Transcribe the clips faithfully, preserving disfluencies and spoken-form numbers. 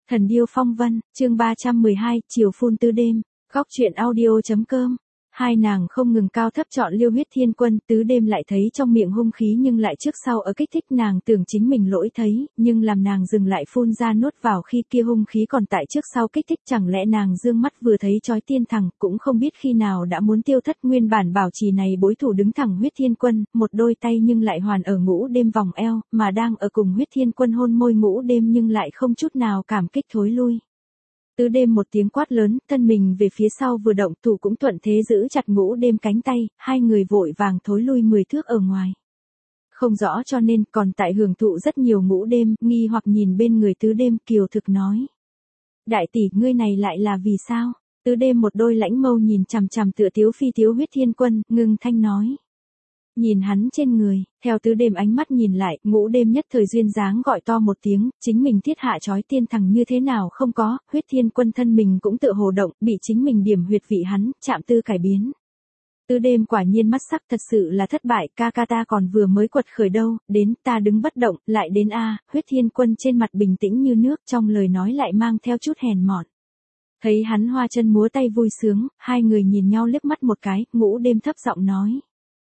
Thần điêu phong vân, chương ba trăm mười hai, chiều phun tư đêm, góc truyện audio.com. Hai nàng không ngừng cao thấp chọn Liêu Huyết Thiên Quân, tứ đêm lại thấy trong miệng hung khí nhưng lại trước sau ở kích thích nàng tưởng chính mình lỗi thấy, nhưng làm nàng dừng lại phun ra nuốt vào khi kia hung khí còn tại trước sau kích thích, chẳng lẽ nàng dương mắt vừa thấy chói tiên thẳng, cũng không biết khi nào đã muốn tiêu thất. Nguyên bản bảo trì này bối thủ đứng thẳng Huyết Thiên Quân, một đôi tay nhưng lại hoàn ở Ngũ Đêm vòng eo, mà đang ở cùng Huyết Thiên Quân hôn môi Ngũ Đêm nhưng lại không chút nào cảm kích thối lui. Tứ đêm một tiếng quát lớn, thân mình về phía sau vừa động, thủ cũng thuận thế giữ chặt Ngũ Đêm cánh tay, hai người vội vàng thối lui mười thước ở ngoài. Không rõ cho nên còn tại hưởng thụ rất nhiều Ngũ Đêm, nghi hoặc nhìn bên người tứ đêm, kiều thực nói. Đại tỷ, ngươi này lại là vì sao? Tứ đêm một đôi lãnh mâu nhìn chằm chằm tựa tiếu phi tiếu Huyết Thiên Quân, ngưng thanh nói. Nhìn hắn trên người, theo tứ đêm ánh mắt nhìn lại, Ngũ Đêm nhất thời duyên dáng gọi to một tiếng, chính mình thiết hạ chói tiên thằng như thế nào không có, Huyết Thiên Quân thân mình cũng tự hồ động, bị chính mình điểm huyệt vị hắn, chạm tư cải biến. Tứ đêm quả nhiên mắt sắc, thật sự là thất bại, ca ca ta còn vừa mới quật khởi đâu, đến ta đứng bất động, lại đến a. Huyết Thiên Quân trên mặt bình tĩnh như nước, trong lời nói lại mang theo chút hèn mọn. Thấy hắn hoa chân múa tay vui sướng, hai người nhìn nhau liếc mắt một cái, Ngũ Đêm thấp giọng nói.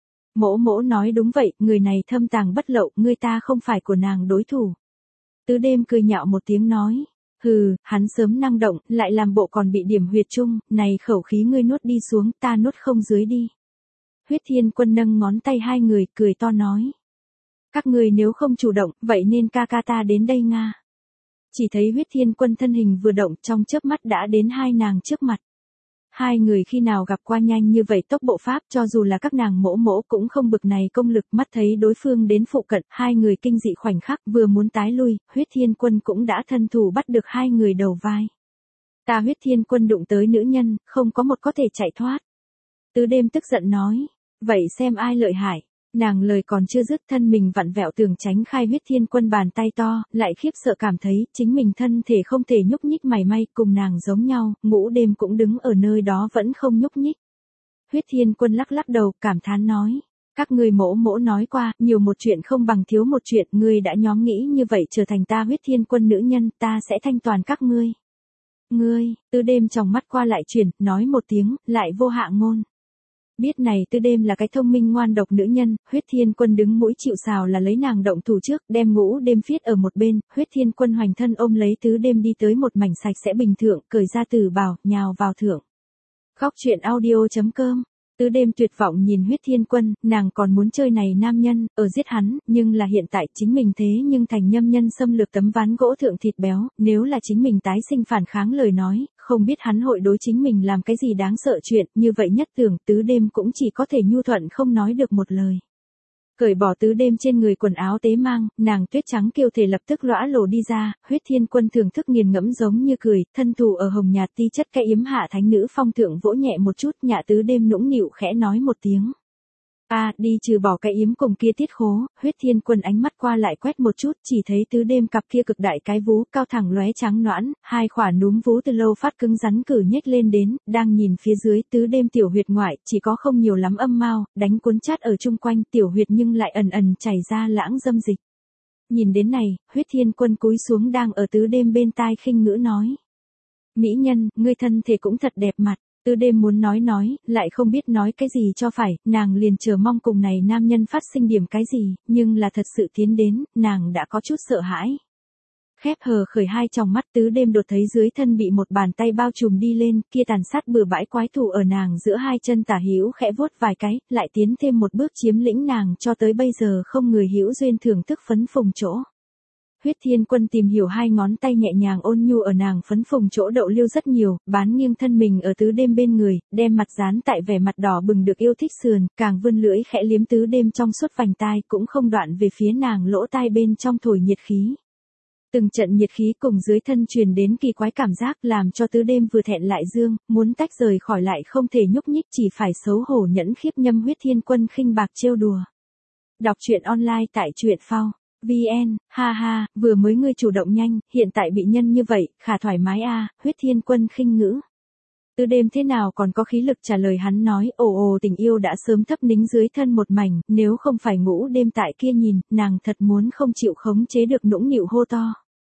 Mỗ mỗ nói đúng vậy, người này thâm tàng bất lậu, ngươi ta không phải của nàng đối thủ. Tứ đêm cười nhạo một tiếng nói, hừ, hắn sớm năng động, lại làm bộ còn bị điểm huyệt chung, này khẩu khí ngươi nuốt đi xuống, ta nuốt không dưới đi. Huyết Thiên Quân nâng ngón tay hai người, cười to nói. Các ngươi nếu không chủ động, vậy nên ca ca ta đến đây nga. Chỉ thấy Huyết Thiên Quân thân hình vừa động, trong chớp mắt đã đến hai nàng trước mặt. Hai người khi nào gặp qua nhanh như vậy tốc bộ pháp, cho dù là các nàng mỗ mỗ cũng không bực này công lực, mắt thấy đối phương đến phụ cận, hai người kinh dị khoảnh khắc, vừa muốn tái lui, Huyết Thiên Quân cũng đã thân thủ bắt được hai người đầu vai. Ta Huyết Thiên Quân đụng tới nữ nhân, không có một có thể chạy thoát. Tứ đêm tức giận nói, vậy xem ai lợi hại. Nàng lời còn chưa dứt, thân mình vặn vẹo tưởng tránh khai Huyết Thiên Quân bàn tay to, lại khiếp sợ cảm thấy chính mình thân thể không thể nhúc nhích mảy may, cùng nàng giống nhau, Ngũ Đêm cũng đứng ở nơi đó vẫn không nhúc nhích. Huyết Thiên Quân lắc lắc đầu, cảm thán nói, các ngươi mỗ mỗ nói qua, nhiều một chuyện không bằng thiếu một chuyện, ngươi đã nhóm nghĩ như vậy trở thành ta Huyết Thiên Quân nữ nhân, ta sẽ thanh toàn các ngươi. Ngươi, Tứ đêm trong mắt qua lại chuyển, nói một tiếng, lại vô hạ ngôn. Biết này Tứ đêm là cái thông minh ngoan độc nữ nhân, Huyết Thiên Quân đứng mũi chịu sào là lấy nàng động thủ trước, đem Ngũ Đêm viết ở một bên, Huyết Thiên Quân hoành thân ôm lấy Tứ đêm đi tới một mảnh sạch sẽ bình thượng, cởi ra tử bào, nhào vào thượng. Góc truyện audio.com. Tứ đêm tuyệt vọng nhìn Huyết Thiên Quân, nàng còn muốn chơi này nam nhân, ở giết hắn, nhưng là hiện tại chính mình thế nhưng thành nhâm nhân xâm lược tấm ván gỗ thượng thịt béo, nếu là chính mình tái sinh phản kháng lời nói, không biết hắn hội đối chính mình làm cái gì đáng sợ chuyện, như vậy nhất tưởng Tứ đêm cũng chỉ có thể nhu thuận không nói được một lời. Cởi bỏ Tứ đêm trên người quần áo tế mang, nàng tuyết trắng kiêu thể lập tức lõa lồ đi ra, Huyết Thiên Quân thưởng thức nghiền ngẫm giống như cười, thân thủ ở hồng nhạt ti chất cái yếm hạ thánh nữ phong thượng vỗ nhẹ một chút, nhạ Tứ đêm nũng nịu khẽ nói một tiếng. A, à, đi trừ bỏ cái yếm cùng kia tiết khố, Huyết Thiên Quân ánh mắt qua lại quét một chút, chỉ thấy Tứ đêm cặp kia cực đại cái vú, cao thẳng lóe trắng nõn, hai khỏa núm vú từ lâu phát cứng rắn cử nhếch lên đến, đang nhìn phía dưới, Tứ đêm tiểu huyệt ngoại, chỉ có không nhiều lắm âm mao, đánh cuốn chát ở chung quanh, tiểu huyệt nhưng lại ẩn ẩn chảy ra lãng dâm dịch. Nhìn đến này, Huyết Thiên Quân cúi xuống đang ở Tứ đêm bên tai khinh ngữ nói. Mỹ nhân, ngươi thân thể cũng thật đẹp mặt. Tứ đêm muốn nói nói, lại không biết nói cái gì cho phải, nàng liền chờ mong cùng này nam nhân phát sinh điểm cái gì, nhưng là thật sự tiến đến, nàng đã có chút sợ hãi. Khép hờ khởi hai tròng mắt, Tứ đêm đột thấy dưới thân bị một bàn tay bao trùm đi lên, kia tàn sát bừa bãi quái thủ ở nàng giữa hai chân tả hữu khẽ vuốt vài cái, lại tiến thêm một bước chiếm lĩnh nàng cho tới bây giờ không người hữu duyên thưởng thức phấn phùng chỗ. Huyết Thiên Quân tìm hiểu hai ngón tay nhẹ nhàng ôn nhu ở nàng phấn phùng chỗ đậu liêu rất nhiều, bán nghiêng thân mình ở Tứ đêm bên người, đem mặt dán tại vẻ mặt đỏ bừng được yêu thích sườn, càng vươn lưỡi khẽ liếm Tứ đêm trong suốt vành tai, cũng không đoạn về phía nàng lỗ tai bên trong thổi nhiệt khí. Từng trận nhiệt khí cùng dưới thân truyền đến kỳ quái cảm giác làm cho Tứ đêm vừa thẹn lại dương, muốn tách rời khỏi lại không thể nhúc nhích, chỉ phải xấu hổ nhẫn khiếp nhâm Huyết Thiên Quân khinh bạc trêu đùa. Đọc truyện online tại truyện phao. vn, ha ha, vừa mới ngươi chủ động nhanh, hiện tại bị nhân như vậy, khả thoải mái a. À, Huyết Thiên Quân khinh ngữ. Tứ đêm thế nào còn có khí lực trả lời hắn nói, ồ ồ tình yêu đã sớm thấp nính dưới thân một mảnh, nếu không phải Ngũ Đêm tại kia nhìn, nàng thật muốn không chịu khống chế được nũng nịu hô to.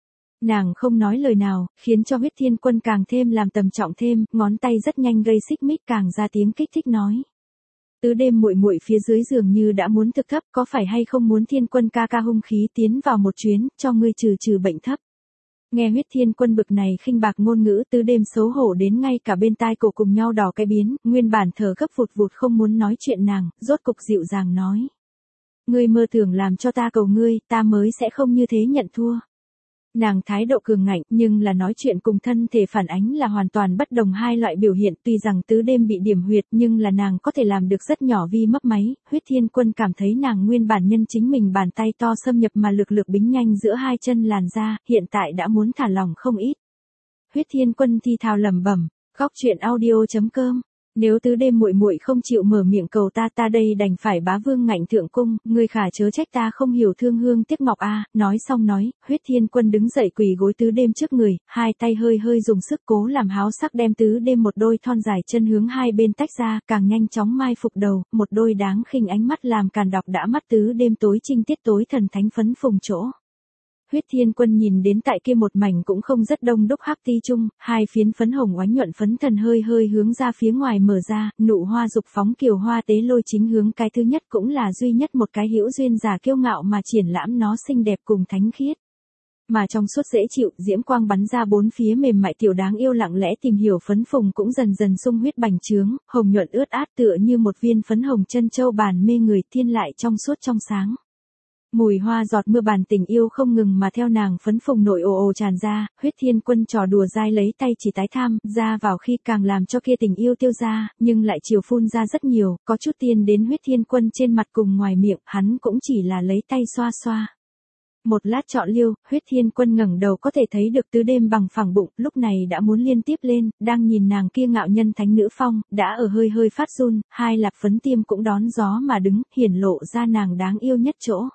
Nàng không nói lời nào, khiến cho huyết thiên quân càng thêm làm tầm trọng thêm, ngón tay rất nhanh gây xích mích càng ra tiếng kích thích nói. Tứ đêm muội muội phía dưới giường như đã muốn thực thấp, có phải hay không muốn thiên quân ca ca hung khí tiến vào một chuyến, cho ngươi trừ trừ bệnh thấp. Nghe huyết thiên quân bực này khinh bạc ngôn ngữ, tứ đêm xấu hổ đến ngay cả bên tai cổ cùng nhau đỏ cái biến, nguyên bản thở gấp vụt vụt không muốn nói chuyện nàng, rốt cục dịu dàng nói. Ngươi mơ tưởng làm cho ta cầu ngươi, ta mới sẽ không như thế nhận thua. Nàng thái độ cường ngạnh nhưng là nói chuyện cùng thân thể phản ánh là hoàn toàn bất đồng hai loại biểu hiện, tuy rằng tứ đêm bị điểm huyệt nhưng là nàng có thể làm được rất nhỏ vi mấp máy, huyết thiên quân cảm thấy nàng nguyên bản nhân chính mình bàn tay to xâm nhập mà lực lực bính nhanh giữa hai chân làn da, hiện tại đã muốn thả lỏng không ít. Huyết thiên quân thi thào lẩm bẩm, góc truyện audio chấm com. Nếu tứ đêm muội muội không chịu mở miệng cầu ta ta đây đành phải bá vương ngạnh thượng cung, ngươi khả chớ trách ta không hiểu thương hương tiếc ngọc a. Nói xong nói, huyết thiên quân đứng dậy quỳ gối tứ đêm trước người, hai tay hơi hơi dùng sức cố làm háo sắc đem tứ đêm một đôi thon dài chân hướng hai bên tách ra, càng nhanh chóng mai phục đầu, một đôi đáng khinh ánh mắt làm càn đọc đã mắt tứ đêm tối trinh tiết tối thần thánh phấn phùng chỗ. Huyết thiên quân nhìn đến tại kia một mảnh cũng không rất đông đúc hắc ti chung, hai phiến phấn hồng oánh nhuận phấn thần hơi hơi hướng ra phía ngoài mở ra, nụ hoa dục phóng kiều hoa tế lôi chính hướng cái thứ nhất cũng là duy nhất một cái hữu duyên giả kiêu ngạo mà triển lãm nó xinh đẹp cùng thánh khiết. Mà trong suốt dễ chịu, diễm quang bắn ra bốn phía mềm mại tiểu đáng yêu lặng lẽ tìm hiểu phấn phùng cũng dần dần sung huyết bành trướng, hồng nhuận ướt át tựa như một viên phấn hồng chân châu bàn mê người thiên lại trong suốt trong sáng. Mùi hoa giọt mưa bàn tình yêu không ngừng mà theo nàng phấn phùng nội ồ ồ tràn ra, huyết thiên quân trò đùa dai lấy tay chỉ tái tham, ra vào khi càng làm cho kia tình yêu tiêu ra, nhưng lại chiều phun ra rất nhiều, có chút tiên đến huyết thiên quân trên mặt cùng ngoài miệng, hắn cũng chỉ là lấy tay xoa xoa. Một lát chọn liêu, huyết thiên quân ngẩng đầu có thể thấy được tứ đêm bằng phẳng bụng, lúc này đã muốn liên tiếp lên, đang nhìn nàng kia ngạo nhân thánh nữ phong, đã ở hơi hơi phát run, hai lạp phấn tiêm cũng đón gió mà đứng, hiển lộ ra nàng đáng yêu nhất chỗ.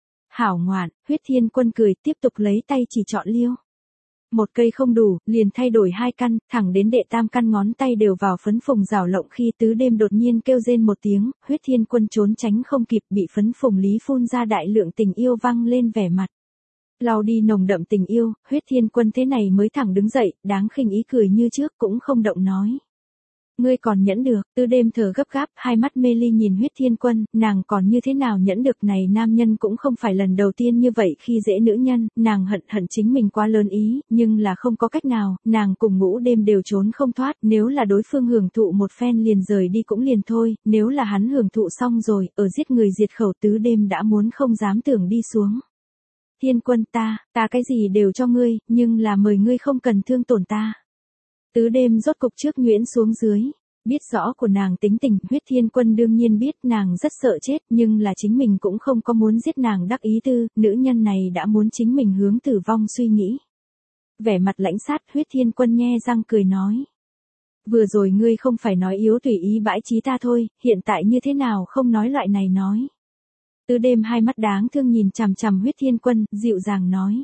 Hảo ngoạn, huyết thiên quân cười tiếp tục lấy tay chỉ chọn liêu. Một cây không đủ, liền thay đổi hai căn, thẳng đến đệ tam căn ngón tay đều vào phấn phùng rào lộng khi tứ đêm đột nhiên kêu rên một tiếng, huyết thiên quân trốn tránh không kịp bị phấn phùng lý phun ra đại lượng tình yêu văng lên vẻ mặt. Lau đi nồng đậm tình yêu, huyết thiên quân thế này mới thẳng đứng dậy, đáng khinh ý cười như trước cũng không động nói. Ngươi còn nhẫn được, tứ đêm thở gấp gáp, hai mắt mê ly nhìn huyết thiên quân, nàng còn như thế nào nhẫn được này nam nhân cũng không phải lần đầu tiên như vậy khi dễ nữ nhân, nàng hận hận chính mình quá lớn ý, nhưng là không có cách nào, nàng cùng ngũ đêm đều trốn không thoát, nếu là đối phương hưởng thụ một phen liền rời đi cũng liền thôi, nếu là hắn hưởng thụ xong rồi, ở giết người diệt khẩu tứ đêm đã muốn không dám tưởng đi xuống. Thiên quân ta, ta cái gì đều cho ngươi, nhưng là mời ngươi không cần thương tổn ta. Tứ đêm rốt cục trước nhuyễn xuống dưới, biết rõ của nàng tính tình, huyết thiên quân đương nhiên biết nàng rất sợ chết nhưng là chính mình cũng không có muốn giết nàng đắc ý tư, nữ nhân này đã muốn chính mình hướng tử vong suy nghĩ. Vẻ mặt lãnh sát huyết thiên quân nhe răng cười nói. Vừa rồi ngươi không phải nói yếu tùy ý bãi trí ta thôi, hiện tại như thế nào không nói loại này nói. Tứ đêm hai mắt đáng thương nhìn chằm chằm huyết thiên quân, dịu dàng nói.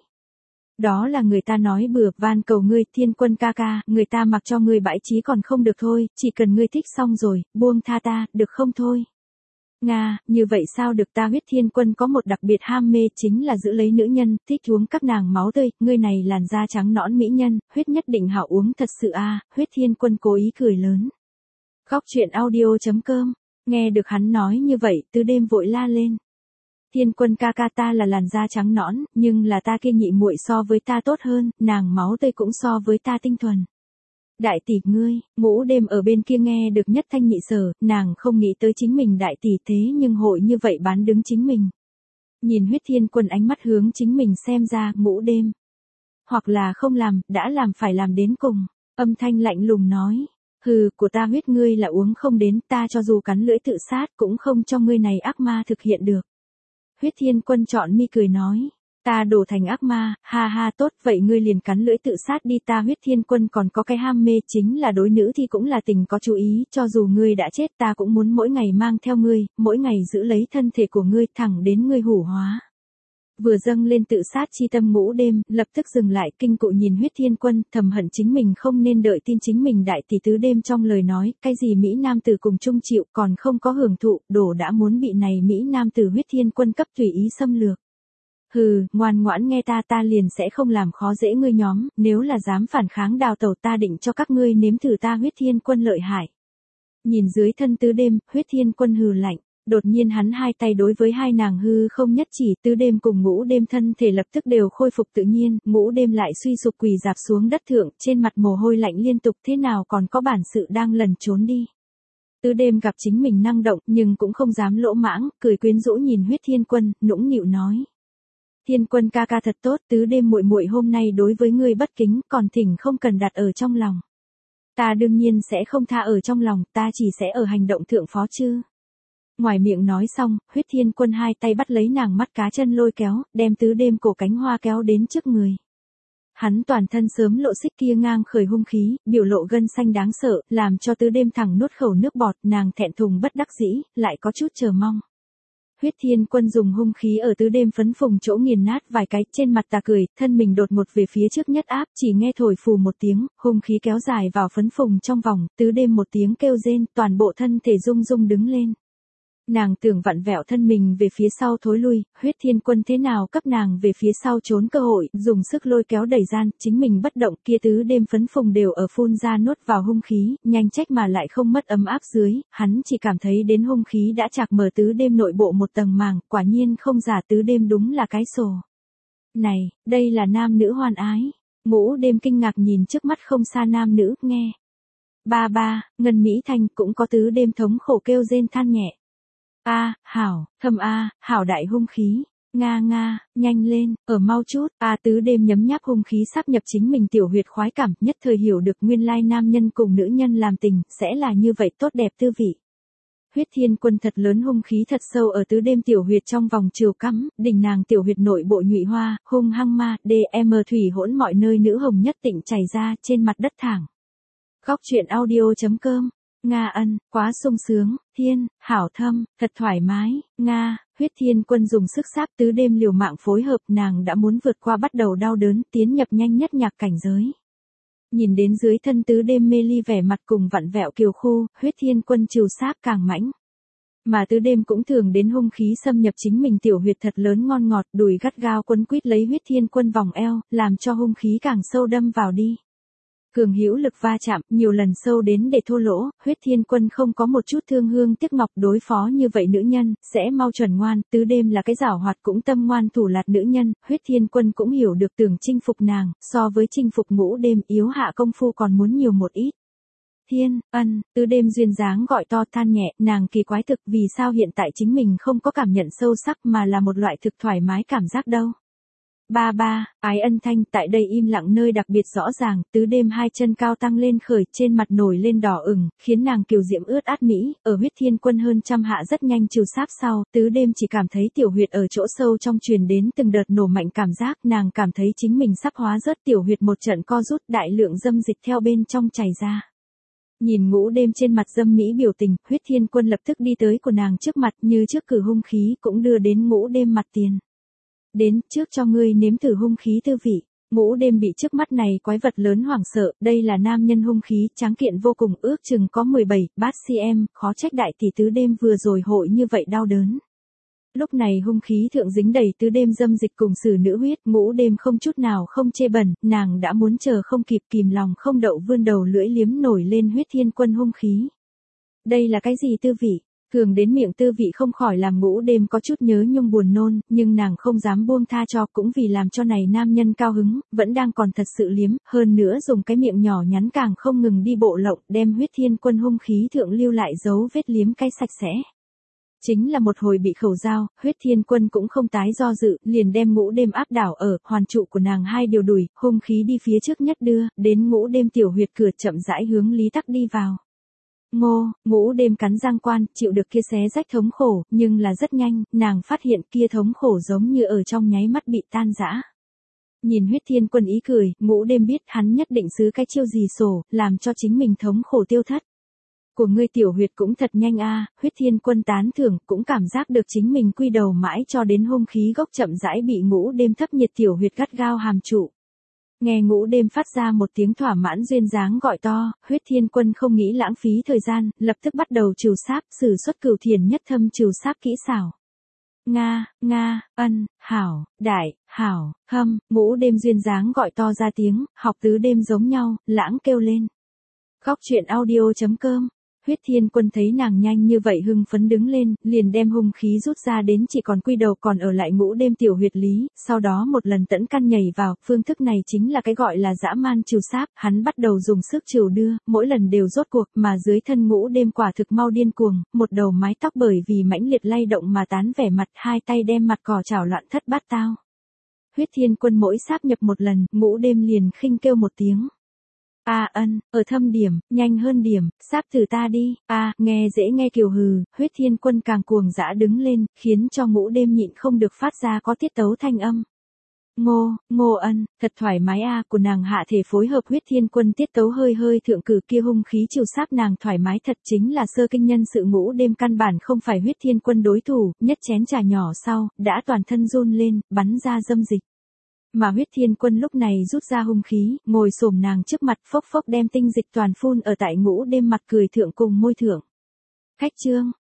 Đó là người ta nói bừa, van cầu ngươi, thiên quân ca ca, người ta mặc cho ngươi bãi trí còn không được thôi, chỉ cần ngươi thích xong rồi, buông tha ta, được không thôi. Nga, như vậy sao được ta huyết thiên quân có một đặc biệt ham mê chính là giữ lấy nữ nhân, thích uống các nàng máu tươi, ngươi này làn da trắng nõn mỹ nhân, huyết nhất định hảo uống thật sự a. Huyết thiên quân cố ý cười lớn. Góc truyện audio chấm com, nghe được hắn nói như vậy, tứ đêm vội la lên. Thiên quân ca ca ta là làn da trắng nõn, nhưng là ta kia nhị muội so với ta tốt hơn, nàng máu tươi cũng so với ta tinh thuần. Đại tỷ ngươi, ngũ đêm ở bên kia nghe được nhất thanh nhị sở, nàng không nghĩ tới chính mình đại tỷ thế nhưng hội như vậy bán đứng chính mình. Nhìn huyết thiên quân ánh mắt hướng chính mình xem ra, ngũ đêm. Hoặc là không làm, đã làm phải làm đến cùng, âm thanh lạnh lùng nói. Hừ, của ta huyết ngươi là uống không đến, ta cho dù cắn lưỡi tự sát cũng không cho ngươi này ác ma thực hiện được. Huyết thiên quân chọn mi cười nói, ta đổ thành ác ma, ha ha tốt, vậy ngươi liền cắn lưỡi tự sát đi. Ta huyết thiên quân còn có cái ham mê chính là đối nữ thì cũng là tình có chú ý, cho dù ngươi đã chết ta cũng muốn mỗi ngày mang theo ngươi, mỗi ngày giữ lấy thân thể của ngươi thẳng đến ngươi hủ hóa. Vừa dâng lên tự sát chi tâm ngũ đêm, lập tức dừng lại kinh cụ nhìn huyết thiên quân, thầm hận chính mình không nên đợi tin chính mình đại tỷ tứ đêm trong lời nói, cái gì Mỹ Nam tử cùng chung chịu còn không có hưởng thụ, đổ đã muốn bị này Mỹ Nam tử huyết thiên quân cấp tùy ý xâm lược. Hừ, ngoan ngoãn nghe ta ta liền sẽ không làm khó dễ ngươi nhóm, nếu là dám phản kháng đào tẩu ta định cho các ngươi nếm thử ta huyết thiên quân lợi hại. Nhìn dưới thân tứ đêm, huyết thiên quân hừ lạnh, đột nhiên hắn hai tay đối với hai nàng hư không nhất chỉ, tứ đêm cùng ngũ đêm thân thể lập tức đều khôi phục tự nhiên, ngũ đêm lại suy sụp quỳ dạp xuống đất thượng, trên mặt mồ hôi lạnh liên tục, thế nào còn có bản sự đang lần trốn đi. Tứ đêm gặp chính mình năng động nhưng cũng không dám lỗ mãng, cười quyến rũ nhìn huyết thiên quân, nũng nịu nói. Thiên quân ca ca thật tốt, tứ đêm muội muội hôm nay đối với ngươi bất kính, còn thỉnh không cần đặt ở trong lòng. Ta đương nhiên sẽ không tha ở trong lòng, ta chỉ sẽ ở hành động thượng phó chứ. Ngoài miệng nói xong, huyết thiên quân hai tay bắt lấy nàng mắt cá chân lôi kéo, đem tứ đêm cổ cánh hoa kéo đến trước người. Hắn toàn thân sớm lộ xích kia ngang khởi hung khí, biểu lộ gân xanh đáng sợ, làm cho tứ đêm thẳng nuốt khẩu nước bọt, nàng thẹn thùng bất đắc dĩ, lại có chút chờ mong. Huyết thiên quân dùng hung khí ở tứ đêm phấn phùng chỗ nghiền nát vài cái, trên mặt tà cười, thân mình đột ngột về phía trước nhất áp, chỉ nghe thổi phù một tiếng, hung khí kéo dài vào phấn phùng trong vòng, tứ đêm một tiếng kêu rên, toàn bộ thân thể rung rung đứng lên. Nàng tưởng vặn vẹo thân mình về phía sau thối lui, huyết thiên quân thế nào cấp nàng về phía sau trốn cơ hội, dùng sức lôi kéo đẩy gian, chính mình bất động, kia tứ đêm phấn phùng đều ở phun ra nuốt vào hung khí, nhanh trách mà lại không mất ấm áp dưới, hắn chỉ cảm thấy đến hung khí đã chạc mở tứ đêm nội bộ một tầng màng, quả nhiên không giả tứ đêm đúng là cái sổ. Này, đây là nam nữ hoan ái. Ngũ đêm kinh ngạc nhìn trước mắt không xa nam nữ, nghe. Ba ba, Ngân Mỹ Thanh cũng có tứ đêm thống khổ kêu rên than nhẹ. A, hảo, thâm A, hảo đại hung khí, nga nga, nhanh lên, ở mau chút, A tứ đêm nhấm nháp hung khí sáp nhập chính mình tiểu huyệt khoái cảm, nhất thời hiểu được nguyên lai nam nhân cùng nữ nhân làm tình, sẽ là như vậy tốt đẹp tư vị. Huyết thiên quân thật lớn hung khí thật sâu ở tứ đêm tiểu huyệt trong vòng chiều cắm, đỉnh nàng tiểu huyệt nội bộ nhụy hoa, hung hăng ma, đê em thủy hỗn mọi nơi nữ hồng nhất tịnh chảy ra trên mặt đất thẳng. Góc truyện audio chấm com Nga ân, quá sung sướng, thiên, hảo thâm, thật thoải mái, Nga, huyết thiên quân dùng sức sáp tứ đêm liều mạng phối hợp nàng đã muốn vượt qua bắt đầu đau đớn tiến nhập nhanh nhất nhạc cảnh giới. Nhìn đến dưới thân tứ đêm mê ly vẻ mặt cùng vặn vẹo kiều khu, huyết thiên quân trừ sáp càng mãnh. Mà tứ đêm cũng thường đến hung khí xâm nhập chính mình tiểu huyệt thật lớn ngon ngọt đùi gắt gao quấn quýt lấy huyết thiên quân vòng eo, làm cho hung khí càng sâu đâm vào đi. Cường hữu lực va chạm, nhiều lần sâu đến để thô lỗ, huyết thiên quân không có một chút thương hương tiếc ngọc đối phó như vậy nữ nhân, sẽ mau chuẩn ngoan, tứ đêm là cái giảo hoạt cũng tâm ngoan thủ lạt nữ nhân, huyết thiên quân cũng hiểu được tưởng chinh phục nàng, so với chinh phục ngũ đêm yếu hạ công phu còn muốn nhiều một ít. Thiên, ân, tứ đêm duyên dáng gọi to than nhẹ, nàng kỳ quái thực vì sao hiện tại chính mình không có cảm nhận sâu sắc mà là một loại thực thoải mái cảm giác đâu. Ba ba, ái ân thanh tại đây im lặng nơi đặc biệt rõ ràng, tứ đêm hai chân cao tăng lên khởi trên mặt nổi lên đỏ ửng, khiến nàng kiều diễm ướt át mỹ, ở huyết thiên quân hơn trăm hạ rất nhanh trừ sáp sau, tứ đêm chỉ cảm thấy tiểu huyệt ở chỗ sâu trong truyền đến từng đợt nổ mạnh cảm giác, nàng cảm thấy chính mình sắp hóa rớt tiểu huyệt một trận co rút đại lượng dâm dịch theo bên trong chảy ra. Nhìn ngũ đêm trên mặt dâm mỹ biểu tình, huyết thiên quân lập tức đi tới của nàng trước mặt như trước cử hung khí cũng đưa đến ngũ đêm mặt tiền. Đến, trước cho ngươi nếm thử hung khí tư vị. Ngũ đêm bị trước mắt này quái vật lớn hoảng sợ, đây là nam nhân hung khí, tráng kiện vô cùng, ước chừng có mười bảy, bát cm, khó trách đại tỷ tứ đêm vừa rồi hội như vậy đau đớn. Lúc này hung khí thượng dính đầy tứ đêm dâm dịch cùng sử nữ huyết, ngũ đêm không chút nào không chê bẩn, nàng đã muốn chờ không kịp kìm lòng không đậu vươn đầu lưỡi liếm nổi lên huyết thiên quân hung khí. Đây là cái gì tư vị? Thường đến miệng tư vị không khỏi làm ngũ đêm có chút nhớ nhung buồn nôn, nhưng nàng không dám buông tha cho cũng vì làm cho này nam nhân cao hứng, vẫn đang còn thật sự liếm, hơn nữa dùng cái miệng nhỏ nhắn càng không ngừng đi bộ lộng, đem huyết thiên quân hung khí thượng lưu lại dấu vết liếm cái sạch sẽ. Chính là một hồi bị khẩu dao, huyết thiên quân cũng không tái do dự, liền đem ngũ đêm áp đảo ở, hoàn trụ của nàng hai điều đuổi, hung khí đi phía trước nhất đưa, đến ngũ đêm tiểu huyệt cửa chậm rãi hướng lý tắc đi vào. Ngô, ngũ đêm cắn răng quan, chịu được kia xé rách thống khổ, nhưng là rất nhanh, nàng phát hiện kia thống khổ giống như ở trong nháy mắt bị tan rã. Nhìn huyết thiên quân ý cười, ngũ đêm biết hắn nhất định xứ cái chiêu gì sổ, làm cho chính mình thống khổ tiêu thất. Của ngươi tiểu huyệt cũng thật nhanh a, huyết thiên quân tán thưởng, cũng cảm giác được chính mình quy đầu mãi cho đến hung khí gốc chậm rãi bị ngũ đêm thấp nhiệt tiểu huyệt gắt gao hàm trụ. Nghe ngũ đêm phát ra một tiếng thỏa mãn duyên dáng gọi to, huyết thiên quân không nghĩ lãng phí thời gian, lập tức bắt đầu trừ sáp, sử xuất cửu thiền nhất thâm trừ sáp kỹ xảo. Nga, Nga, ân, hảo, đại, hảo, hâm, ngũ đêm duyên dáng gọi to ra tiếng, học tứ đêm giống nhau, lãng kêu lên. Góc truyện audio.com. Huyết Thiên Quân thấy nàng nhanh như vậy hưng phấn đứng lên, liền đem hung khí rút ra đến chỉ còn quy đầu còn ở lại ngũ đêm tiểu huyệt lý, sau đó một lần tẫn căn nhảy vào, phương thức này chính là cái gọi là dã man trừ sáp, hắn bắt đầu dùng sức trừ đưa, mỗi lần đều rốt cuộc mà dưới thân ngũ đêm quả thực mau điên cuồng, một đầu mái tóc bởi vì mãnh liệt lay động mà tán vẻ mặt, hai tay đem mặt cỏ chảo loạn thất bát tao. Huyết Thiên Quân mỗi sáp nhập một lần, ngũ đêm liền khinh kêu một tiếng. A ân, ở thâm điểm, nhanh hơn điểm, sáp thử ta đi, a nghe dễ nghe kiều hừ, Huyết Thiên Quân càng cuồng dã đứng lên, khiến cho ngũ đêm nhịn không được phát ra có tiết tấu thanh âm. Ngô, Ngô ân, thật thoải mái a của nàng hạ thể phối hợp Huyết Thiên Quân tiết tấu hơi hơi thượng cử kia hung khí chiều sáp nàng thoải mái thật chính là sơ kinh nhân sự ngũ đêm căn bản không phải Huyết Thiên Quân đối thủ, nhất chén trà nhỏ sau, đã toàn thân run lên, bắn ra dâm dịch. Mà Huyết Thiên Quân lúc này rút ra hung khí, ngồi xổm nàng trước mặt phốc phốc đem tinh dịch toàn phun ở tại ngũ đêm mặt cười thượng cùng môi thượng. Khách trương,